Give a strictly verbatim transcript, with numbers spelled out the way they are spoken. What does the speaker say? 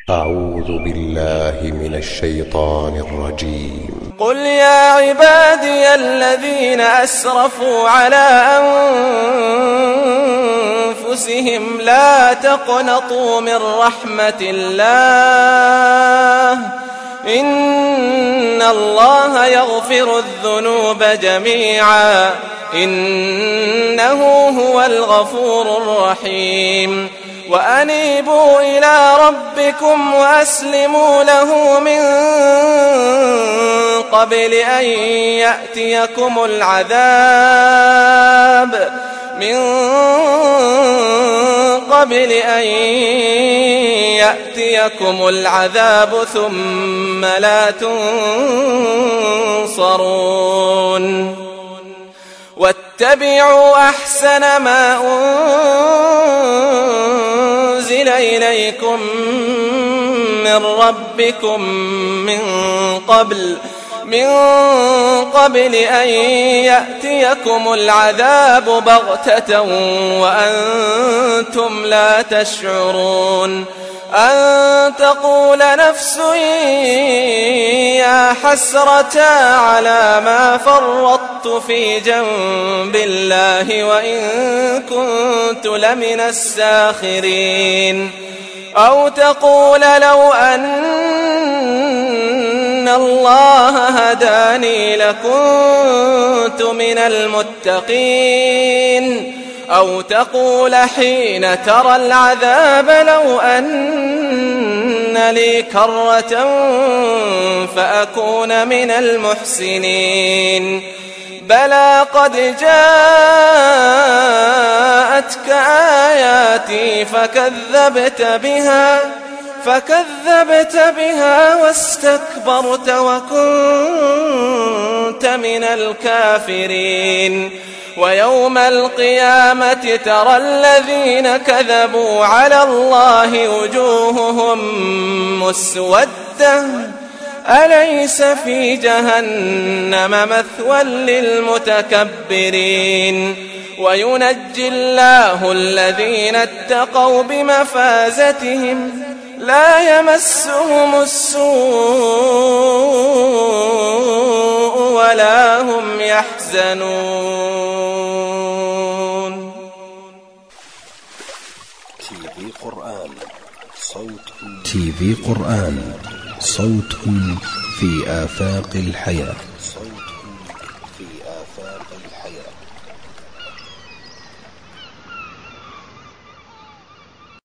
أعوذ بالله من الشيطان الرجيم. قل يا عبادي الذين أسرفوا على أنفسهم لا تقنطوا من رحمة الله إن الله يغفر الذنوب جميعا إنه هو الغفور الرحيم. وأنيبوا إلى ربكم وأسلموا له من قبل أن يأتيكم العذاب من قبل أن يأتيكم العذاب ثم لا تنصرون. واتبعوا أحسن ما أنزل إليكم من ربكم من قبل من قبل أن يأتيكم العذاب بغتة وأنتم لا تشعرون. أن تقول نفس يا حسرة على ما فرطت في جنب الله وإن كنت لمن الساخرين. أو تقول لو أن الله هداني لكنت من المتقين. أو تقول حين ترى العذاب لو أن لي كرة فأكون من المحسنين. بلى قد جاءتك آياتي فكذبت بها فكذبت بها واستكبرت وكنت من الكافرين. ويوم القيامة ترى الذين كذبوا على الله وجوههم مسودة أليس في جهنم مثوى للمتكبرين. وينجي الله الذين اتقوا بمفازتهم لا يمسهم السوء ولا هم يحزنون. تي في قرآن صوت تي في قرآن صوت في آفاق الحياة.